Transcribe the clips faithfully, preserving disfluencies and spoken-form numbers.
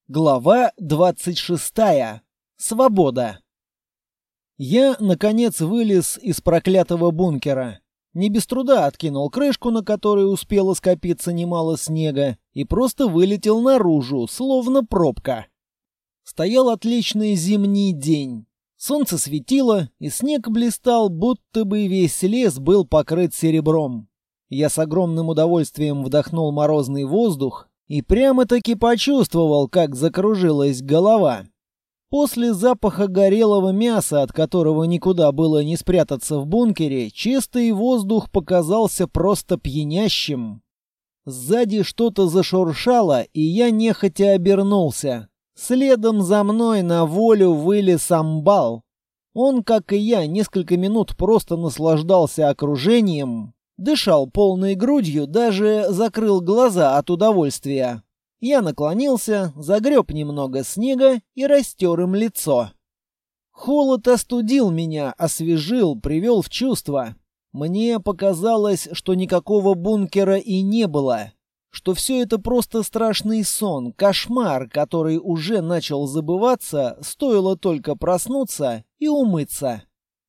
Глава двадцать шестая. Свобода. Я, наконец, вылез из проклятого бункера. Не без труда откинул крышку, на которой успело скопиться немало снега, и просто вылетел наружу, словно пробка. Стоял отличный зимний день. Солнце светило, и снег блистал, будто бы весь лес был покрыт серебром. Я с огромным удовольствием вдохнул морозный воздух, и прямо-таки почувствовал, как закружилась голова. После запаха горелого мяса, от которого никуда было не спрятаться в бункере, чистый воздух показался просто пьянящим. Сзади что-то зашуршало, и я нехотя обернулся. Следом за мной на волю вылез амбал. Он, как и я, несколько минут просто наслаждался окружением. Дышал полной грудью, даже закрыл глаза от удовольствия. Я наклонился, загреб немного снега и растер им лицо. Холод остудил меня, освежил, привел в чувство. Мне показалось, что никакого бункера и не было, что все это просто страшный сон, кошмар, который уже начал забываться, стоило только проснуться и умыться.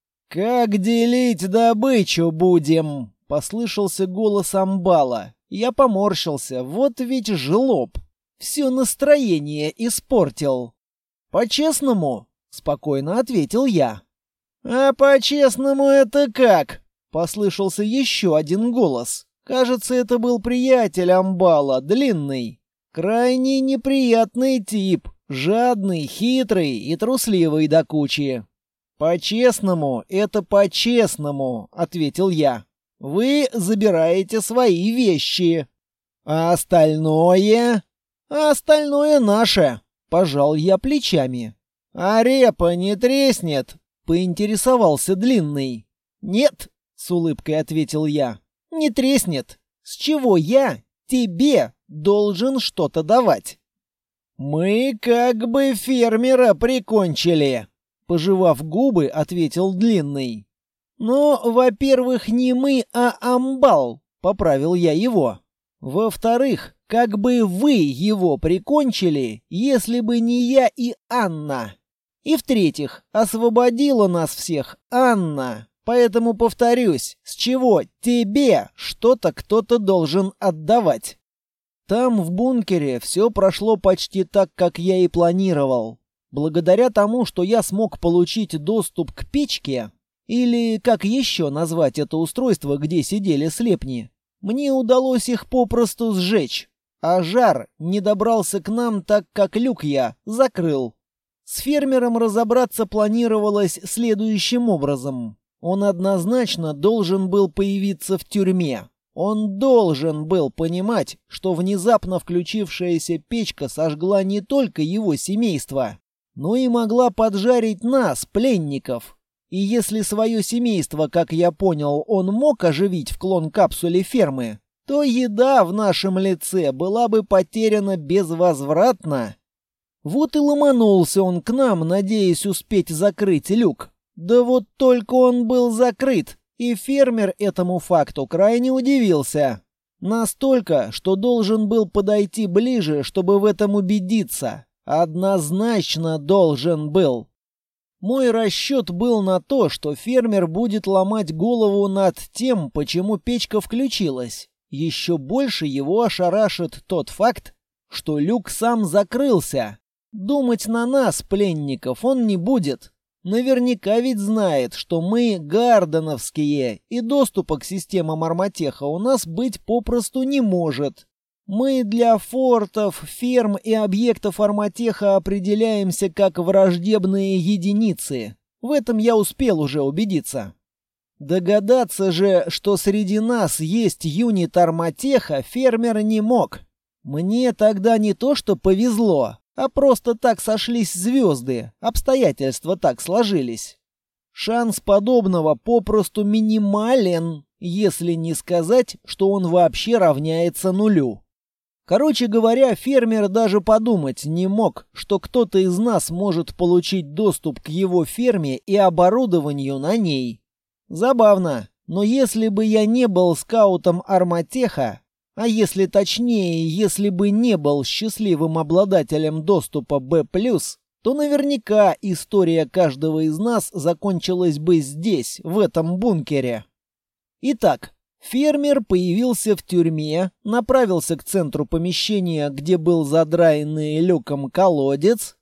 «Как делить добычу будем?» — послышался голос амбала. Я поморщился, вот ведь жлоб. Все настроение испортил. «По-честному?» — спокойно ответил я. «А по-честному это как?» — послышался еще один голос. Кажется, это был приятель амбала, длинный. Крайне неприятный тип, жадный, хитрый и трусливый до кучи. «По-честному, это по-честному», — ответил я. «Вы забираете свои вещи. А остальное?» «А остальное наше», — пожал я плечами. «А репа не треснет?» — поинтересовался длинный. «Нет», — с улыбкой ответил я, — «не треснет. С чего я тебе должен что-то давать?» «Мы как бы фермера прикончили», — пожевав губы, ответил длинный. «Ну, во-первых, не мы, а амбал», — поправил я его. «Во-вторых, как бы вы его прикончили, если бы не я и Анна. И в-третьих, освободила нас всех Анна, поэтому повторюсь, с чего тебе что-то кто-то должен отдавать». Там, в бункере, все прошло почти так, как я и планировал. Благодаря тому, что я смог получить доступ к печке, или как еще назвать это устройство, где сидели слепни, мне удалось их попросту сжечь, а жар не добрался к нам, так как люк я закрыл. С фермером разобраться планировалось следующим образом. Он однозначно должен был появиться в тюрьме. Он должен был понимать, что внезапно включившаяся печка сожгла не только его семейство, но и могла поджарить нас, пленников. И если свое семейство, как я понял, он мог оживить в клон-капсуле фермы, то еда в нашем лице была бы потеряна безвозвратно. Вот и ломанулся он к нам, надеясь успеть закрыть люк. Да вот только он был закрыт, и фермер этому факту крайне удивился. Настолько, что должен был подойти ближе, чтобы в этом убедиться. Однозначно должен был. Мой расчет был на то, что фермер будет ломать голову над тем, почему печка включилась. Еще больше его ошарашит тот факт, что люк сам закрылся. Думать на нас, пленников, он не будет. Наверняка ведь знает, что мы гарденовские, и доступа к системам Арматеха у нас быть попросту не может. Мы для фортов, ферм и объектов Арматеха определяемся как враждебные единицы. В этом я успел уже убедиться. Догадаться же, что среди нас есть юнит Арматеха, фермер не мог. Мне тогда не то что повезло, а просто так сошлись звезды, обстоятельства так сложились. Шанс подобного попросту минимален, если не сказать, что он вообще равняется нулю. Короче говоря, фермер даже подумать не мог, что кто-то из нас может получить доступ к его ферме и оборудованию на ней. Забавно, но если бы я не был скаутом Арматеха, А если точнее, если бы не был счастливым обладателем доступа Б плюс, то наверняка история каждого из нас закончилась бы здесь, в этом бункере. Итак, фермер появился в тюрьме, направился к центру помещения, где был задраенный люком колодец.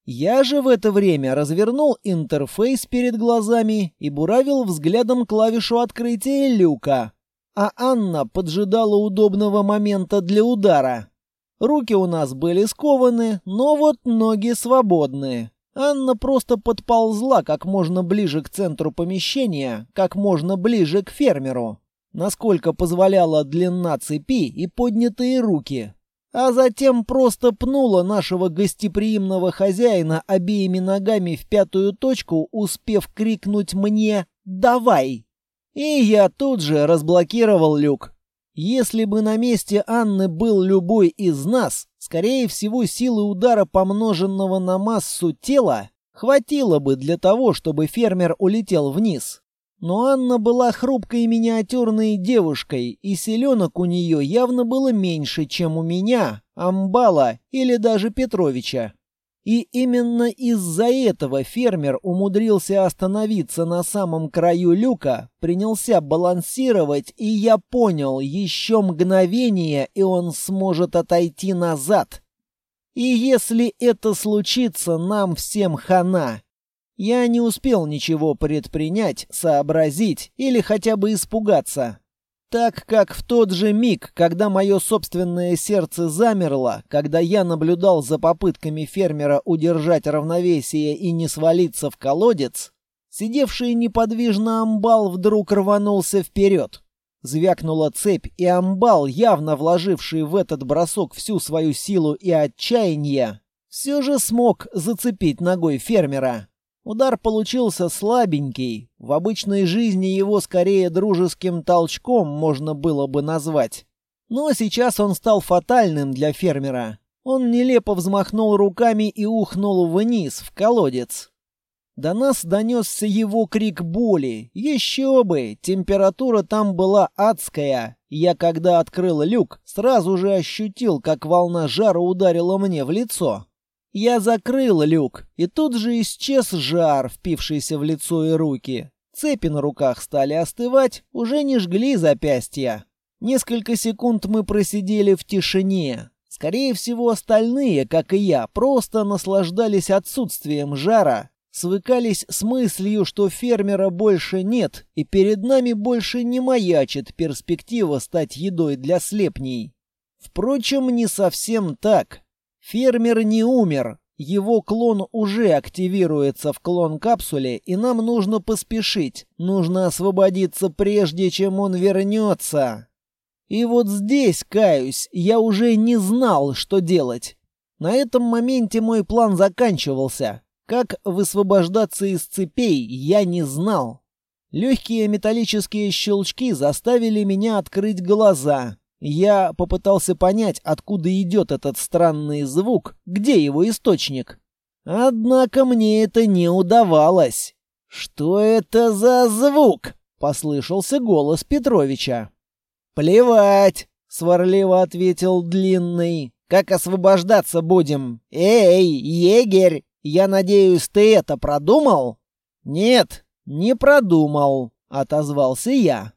Я же в это время развернул интерфейс перед глазами и буравил взглядом клавишу открытия люка. А Анна поджидала удобного момента для удара. Руки у нас были скованы, но вот ноги свободны. Анна просто подползла как можно ближе к центру помещения, как можно ближе к фермеру, насколько позволяла длина цепи и поднятые руки. А затем просто пнула нашего гостеприимного хозяина обеими ногами в пятую точку, успев крикнуть мне «Давай!». И я тут же разблокировал люк. Если бы на месте Анны был любой из нас, скорее всего, силы удара, помноженного на массу тела, хватило бы для того, чтобы фермер улетел вниз. Но Анна была хрупкой миниатюрной девушкой, и селенок у нее явно было меньше, чем у меня, Амбала или даже Петровича. И именно из-за этого фермер умудрился остановиться на самом краю люка, принялся балансировать, и я понял, еще мгновение, и он сможет отойти назад. И если это случится, нам всем хана. Я не успел ничего предпринять, сообразить или хотя бы испугаться. Так как в тот же миг, когда мое собственное сердце замерло, когда я наблюдал за попытками фермера удержать равновесие и не свалиться в колодец, сидевший неподвижно амбал вдруг рванулся вперед. Звякнула цепь, и амбал, явно вложивший в этот бросок всю свою силу и отчаяние, все же смог зацепить ногой фермера. Удар получился слабенький, в обычной жизни его скорее дружеским толчком можно было бы назвать. Но сейчас он стал фатальным для фермера. Он нелепо взмахнул руками и ухнул вниз, в колодец. До нас донесся его крик боли. Еще бы, температура там была адская. Я, когда открыл люк, сразу же ощутил, как волна жара ударила мне в лицо. Я закрыл люк, и тут же исчез жар, впившийся в лицо и руки. Цепи на руках стали остывать, уже не жгли запястья. Несколько секунд мы просидели в тишине. Скорее всего, остальные, как и я, просто наслаждались отсутствием жара, свыкались с мыслью, что фермера больше нет, и перед нами больше не маячит перспектива стать едой для слепней. Впрочем, не совсем так. Фермер не умер, его клон уже активируется в клон-капсуле, и нам нужно поспешить, нужно освободиться прежде, чем он вернется. И вот здесь, каюсь, я уже не знал, что делать. На этом моменте мой план заканчивался. Как высвобождаться из цепей, я не знал. Легкие металлические щелчки заставили меня открыть глаза. Я попытался понять, откуда идет этот странный звук, где его источник. Однако мне это не удавалось. «Что это за звук?» — послышался голос Петровича. «Плевать!» — сварливо ответил Длинный. «Как освобождаться будем? Эй, егерь, я надеюсь, ты это продумал?» «Нет, не продумал», — отозвался я.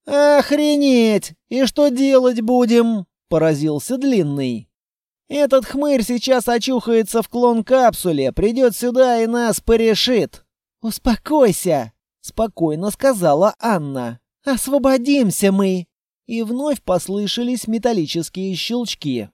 «Охренеть! И что делать будем?» — поразился Длинный. «Этот хмырь сейчас очухается в клон-капсуле, придет сюда и нас порешит». «Успокойся!» — спокойно сказала Анна. «Освободимся мы!» И вновь послышались металлические щелчки.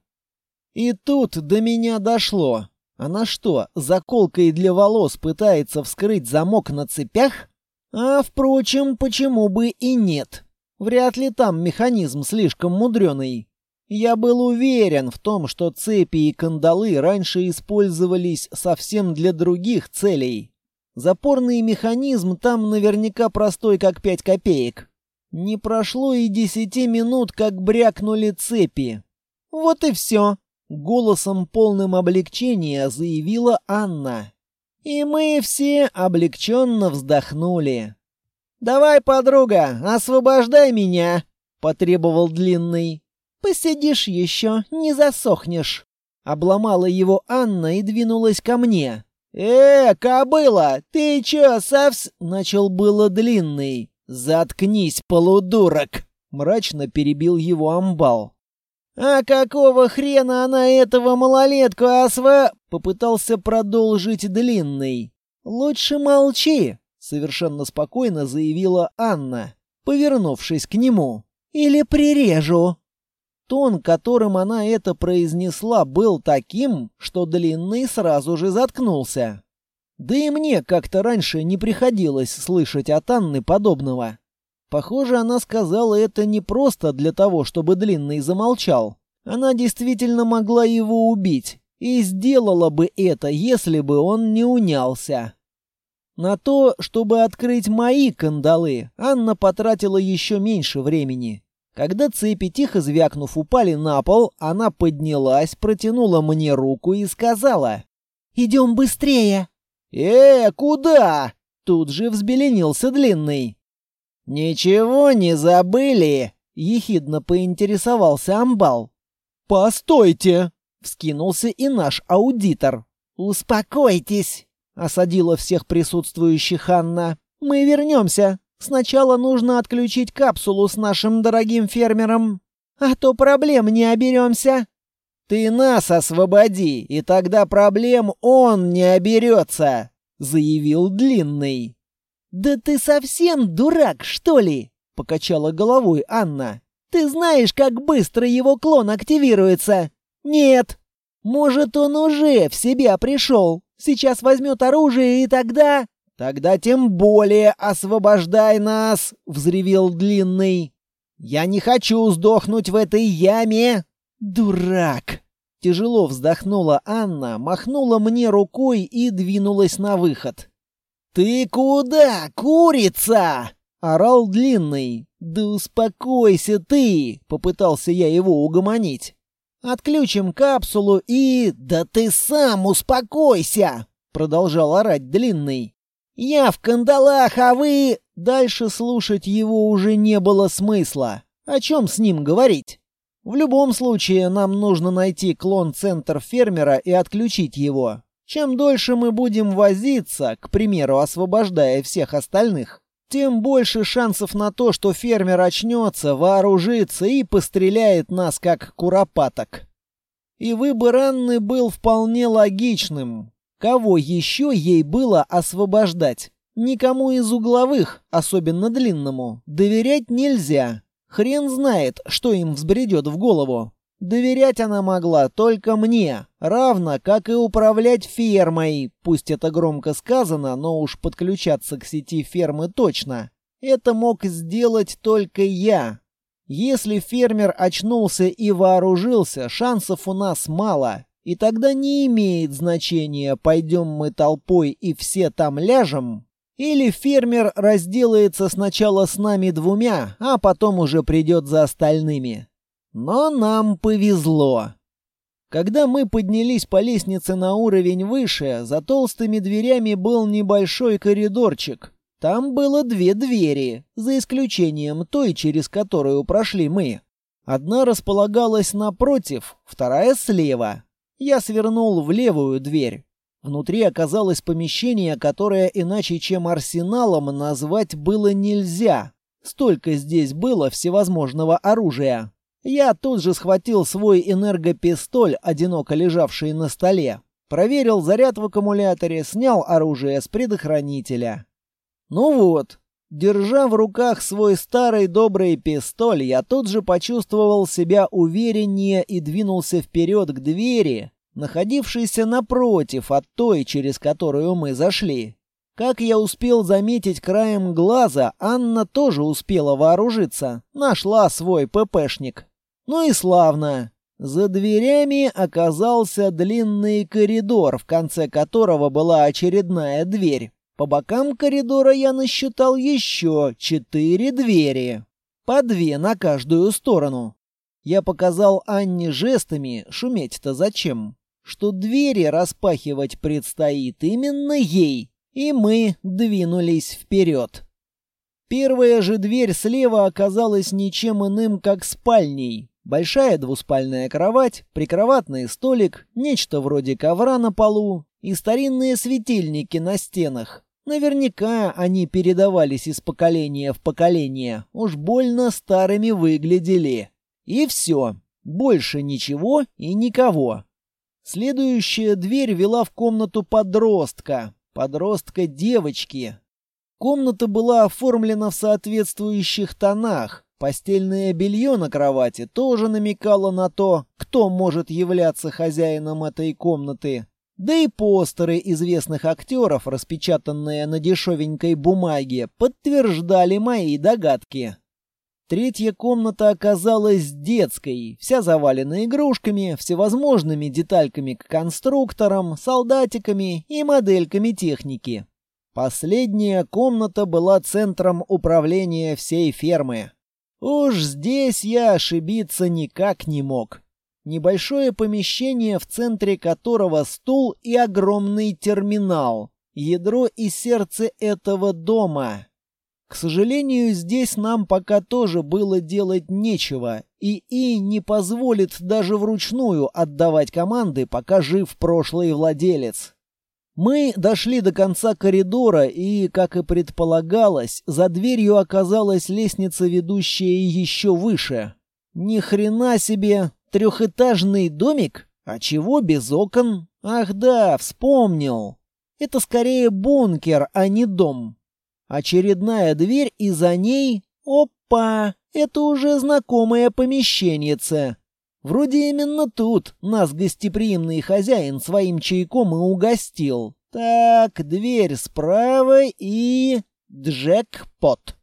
И тут до меня дошло. Она что, заколкой для волос пытается вскрыть замок на цепях? А, впрочем, почему бы и нет? Вряд ли там механизм слишком мудреный. Я был уверен в том, что цепи и кандалы раньше использовались совсем для других целей. Запорный механизм там наверняка простой, как пять копеек. Не прошло и десяти минут, как брякнули цепи. «Вот и все», — голосом полным облегчения заявила Анна. И мы все облегченно вздохнули. «Давай, подруга, освобождай меня», — потребовал Длинный. «Посидишь еще, не засохнешь». Обломала его Анна и двинулась ко мне. «Э, кобыла, ты чё, совс...» — начал было Длинный. «Заткнись, полудурок!» — мрачно перебил его амбал. «А какого хрена она этого малолетку осва...» — попытался продолжить Длинный. «Лучше молчи», — совершенно спокойно заявила Анна, повернувшись к нему. «Или прирежу». Тон, которым она это произнесла, был таким, что Длинный сразу же заткнулся. Да и мне как-то раньше не приходилось слышать от Анны подобного. Похоже, она сказала это не просто для того, чтобы Длинный замолчал. Она действительно могла его убить, и сделала бы это, если бы он не унялся. На то, чтобы открыть мои кандалы, Анна потратила еще меньше времени. Когда цепи, тихо звякнув, упали на пол, она поднялась, протянула мне руку и сказала: «Идем быстрее!» «Э, куда?» Тут же взбеленился Длинный. «Ничего не забыли?» — ехидно поинтересовался амбал. «Постойте!» — вскинулся и наш аудитор. «Успокойтесь!» — осадила всех присутствующих Анна. «Мы вернемся. Сначала нужно отключить капсулу с нашим дорогим фермером, а то проблем не оберемся». «Ты нас освободи, и тогда проблем он не оберется», — заявил Длинный. «Да ты совсем дурак, что ли?» — покачала головой Анна. «Ты знаешь, как быстро его клон активируется?» «Нет». «Может, он уже в себя пришел. Сейчас возьмет оружие, и тогда...» «Тогда тем более освобождай нас!» — взревел Длинный. «Я не хочу сдохнуть в этой яме!» «Дурак!» Тяжело вздохнула Анна, махнула мне рукой и двинулась на выход. «Ты куда, курица?» — орал Длинный. «Да успокойся ты!» — попытался я его угомонить. «Отключим капсулу и...» «Да ты сам успокойся!» — продолжал орать Длинный. «Я в кандалах, а вы...» Дальше слушать его уже не было смысла. О чем с ним говорить? В любом случае, нам нужно найти клон-центр фермера и отключить его. Чем дольше мы будем возиться, к примеру, освобождая всех остальных, тем больше шансов на то, что фермер очнется, вооружится и постреляет нас, как куропаток. И выбор Анны был вполне логичным. Кого еще ей было освобождать? Никому из угловых, особенно Длинному, доверять нельзя. Хрен знает, что им взбредет в голову. Доверять она могла только мне, равно как и управлять фермой. Пусть это громко сказано, но уж подключаться к сети фермы точно. Это мог сделать только я. Если фермер очнулся и вооружился, шансов у нас мало. И тогда не имеет значения, пойдем мы толпой и все там ляжем, или фермер разделается сначала с нами двумя, а потом уже придет за остальными. Но нам повезло. Когда мы поднялись по лестнице на уровень выше, за толстыми дверями был небольшой коридорчик. Там было две двери, за исключением той, через которую прошли мы. Одна располагалась напротив, вторая слева. Я свернул в левую дверь. Внутри оказалось помещение, которое иначе чем арсеналом назвать было нельзя. Столько здесь было всевозможного оружия. Я тут же схватил свой энергопистоль, одиноко лежавший на столе. Проверил заряд в аккумуляторе, снял оружие с предохранителя. Ну вот, держа в руках свой старый добрый пистоль, я тут же почувствовал себя увереннее и двинулся вперед к двери, находившейся напротив от той, через которую мы зашли. Как я успел заметить краем глаза, Анна тоже успела вооружиться, нашла свой ППшник. Ну и славно. За дверями оказался длинный коридор, в конце которого была очередная дверь. По бокам коридора я насчитал еще четыре двери. По две на каждую сторону. Я показал Анне жестами, шуметь-то зачем, что двери распахивать предстоит именно ей. И мы двинулись вперед. Первая же дверь слева оказалась ничем иным, как спальней. Большая двуспальная кровать, прикроватный столик, нечто вроде ковра на полу и старинные светильники на стенах. Наверняка они передавались из поколения в поколение, уж больно старыми выглядели. И все, больше ничего и никого. Следующая дверь вела в комнату подростка, подростка-девочки. Комната была оформлена в соответствующих тонах. Постельное белье на кровати тоже намекало на то, кто может являться хозяином этой комнаты. Да и постеры известных актеров, распечатанные на дешевенькой бумаге, подтверждали мои догадки. Третья комната оказалась детской, вся завалена игрушками, всевозможными детальками к конструкторам, солдатиками и модельками техники. Последняя комната была центром управления всей фермы. Уж здесь я ошибиться никак не мог. Небольшое помещение, в центре которого стул и огромный терминал. Ядро и сердце этого дома. К сожалению, здесь нам пока тоже было делать нечего. ИИ не позволит даже вручную отдавать команды, пока жив прошлый владелец. Мы дошли до конца коридора, и, как и предполагалось, за дверью оказалась лестница, ведущая еще выше. Ни хрена себе, трехэтажный домик? А чего без окон? Ах да, вспомнил. Это скорее бункер, а не дом. Очередная дверь, и за ней... Опа! Это уже знакомое помещеньице. Вроде именно тут нас гостеприимный хозяин своим чайком и угостил. Так, дверь справа и... Джекпот.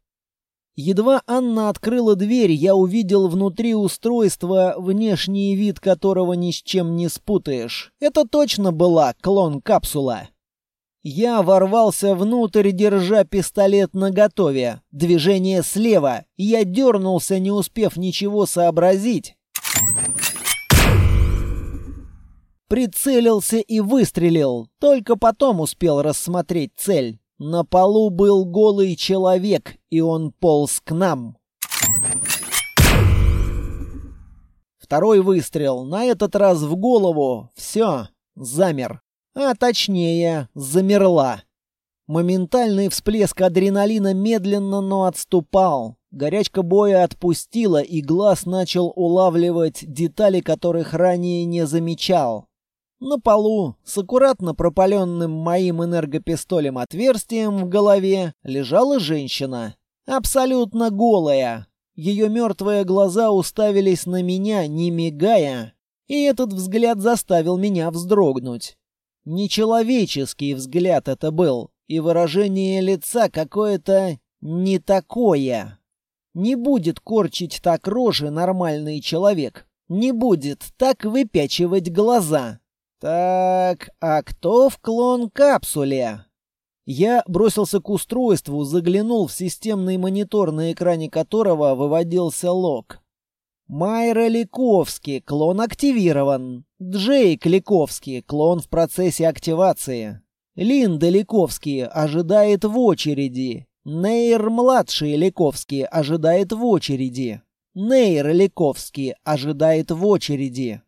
Едва Анна открыла дверь, я увидел внутри устройства, внешний вид которого ни с чем не спутаешь. Это точно была клон-капсула. Я ворвался внутрь, держа пистолет наготове. Движение слева. Я дернулся, не успев ничего сообразить. Прицелился и выстрелил. Только потом успел рассмотреть цель. На полу был голый человек, и он полз к нам. Второй выстрел, на этот раз в голову. Все, замер. А точнее, замерла. Моментальный всплеск адреналина медленно, но отступал. Горячка боя отпустила, и глаз начал улавливать детали, которых ранее не замечал. На полу, с аккуратно пропаленным моим энергопистолем отверстием в голове, лежала женщина. Абсолютно голая. Ее мертвые глаза уставились на меня, не мигая, и этот взгляд заставил меня вздрогнуть. Нечеловеческий взгляд это был, и выражение лица какое-то не такое. Не будет корчить так рожи нормальный человек. Не будет так выпячивать глаза. Так, а кто в клон-капсуле? Я бросился к устройству, заглянул в системный монитор, на экране которого выводился лог. Майра Ликовский, клон активирован. Джейк Ликовский, клон в процессе активации. Линда Ликовский ожидает в очереди. Нейр-младший Ликовский ожидает в очереди. Нейр Ликовский ожидает в очереди.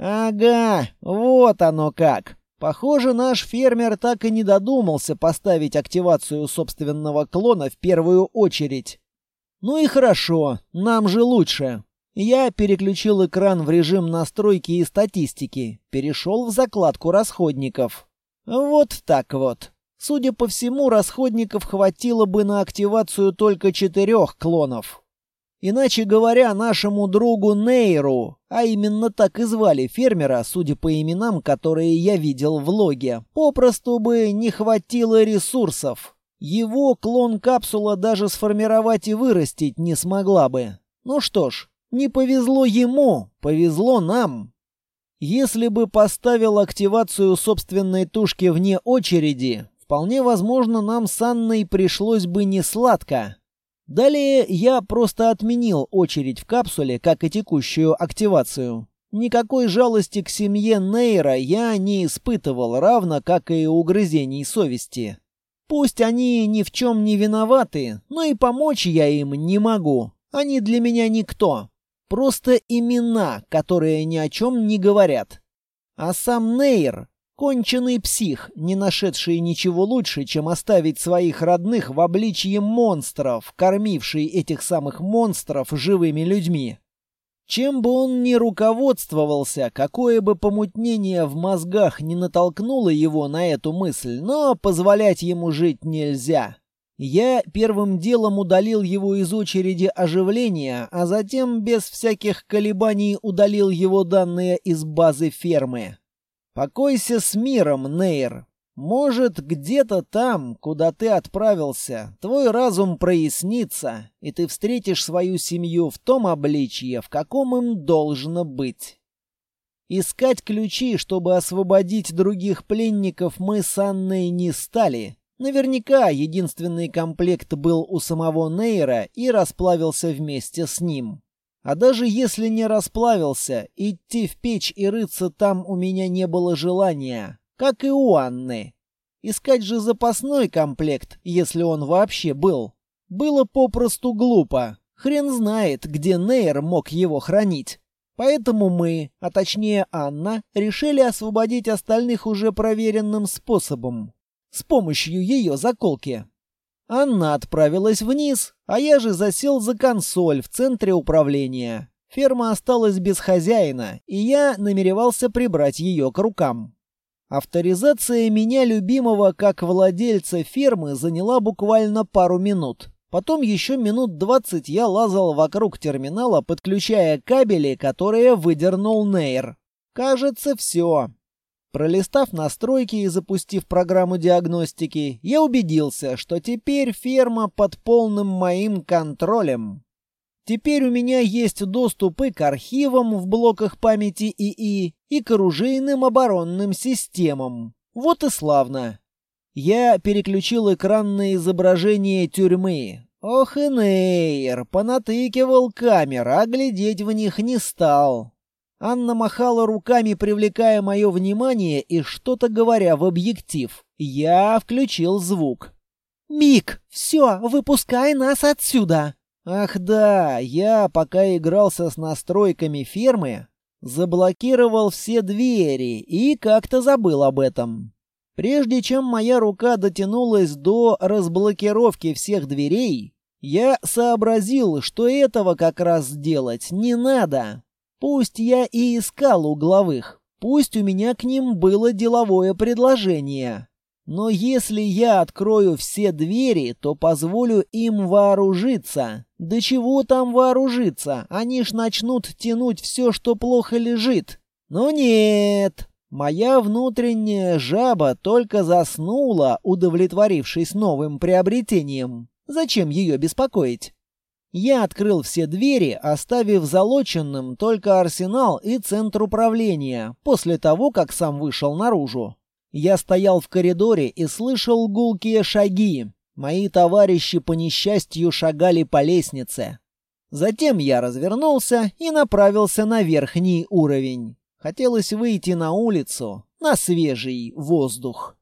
Ага, вот оно как. Похоже, наш фермер так и не додумался поставить активацию собственного клона в первую очередь. Ну и хорошо, нам же лучше. Я переключил экран в режим настройки и статистики, перешел в закладку расходников. Вот так вот. Судя по всему, расходников хватило бы на активацию только четырех клонов. Иначе говоря, нашему другу Нейру, а именно так и звали фермера, судя по именам, которые я видел в логе, попросту бы не хватило ресурсов. Его клон-капсула даже сформировать и вырастить не смогла бы. Ну что ж, не повезло ему, повезло нам. Если бы поставил активацию собственной тушки вне очереди, вполне возможно, нам с Анной пришлось бы несладко. Далее я просто отменил очередь в капсуле, как и текущую активацию. Никакой жалости к семье Нейра я не испытывал, равно как и угрызений совести. Пусть они ни в чем не виноваты, но и помочь я им не могу. Они для меня никто. Просто имена, которые ни о чем не говорят. А сам Нейр — конченый псих, не нашедший ничего лучше, чем оставить своих родных в обличье монстров, кормивший этих самых монстров живыми людьми. Чем бы он ни руководствовался, какое бы помутнение в мозгах не натолкнуло его на эту мысль, но позволять ему жить нельзя. Я первым делом удалил его из очереди оживления, а затем без всяких колебаний удалил его данные из базы фермы. Покойся с миром, Нейр. Может, где-то там, куда ты отправился, твой разум прояснится, и ты встретишь свою семью в том обличье, в каком им должно быть. Искать ключи, чтобы освободить других пленников, мы с Анной не стали. Наверняка единственный комплект был у самого Нейра и расплавился вместе с ним. А даже если не расплавился, идти в печь и рыться там у меня не было желания, как и у Анны. Искать же запасной комплект, если он вообще был, было попросту глупо. Хрен знает, где Нейр мог его хранить. Поэтому мы, а точнее Анна, решили освободить остальных уже проверенным способом. С помощью ее заколки. Анна отправилась вниз, а я же засел за консоль в центре управления. Ферма осталась без хозяина, и я намеревался прибрать ее к рукам. Авторизация меня любимого как владельца фермы заняла буквально пару минут. Потом еще минут двадцать я лазал вокруг терминала, подключая кабели, которые выдернул Нейр. Кажется, все. Пролистав настройки и запустив программу диагностики, я убедился, что теперь ферма под полным моим контролем. Теперь у меня есть доступ и к архивам в блоках памяти ИИ, и к оружейным оборонным системам. Вот и славно. Я переключил экран на изображение тюрьмы. Ох и Нейр, понатыкивал камер, а глядеть в них не стал. Анна махала руками, привлекая мое внимание и что-то говоря в объектив. Я включил звук. «Мик, все, выпускай нас отсюда!» Ах да, я, пока игрался с настройками фермы, заблокировал все двери и как-то забыл об этом. Прежде чем моя рука дотянулась до разблокировки всех дверей, я сообразил, что этого как раз сделать не надо. Пусть я и искал угловых, пусть у меня к ним было деловое предложение. Но если я открою все двери, то позволю им вооружиться. Да чего там вооружиться? Они ж начнут тянуть все, что плохо лежит. Но нет. Моя внутренняя жаба только заснула, удовлетворившись новым приобретением. Зачем ее беспокоить? Я открыл все двери, оставив залоченным только арсенал и центр управления, после того, как сам вышел наружу. Я стоял в коридоре и слышал гулкие шаги. Мои товарищи по несчастью шагали по лестнице. Затем я развернулся и направился на верхний уровень. Хотелось выйти на улицу, на свежий воздух.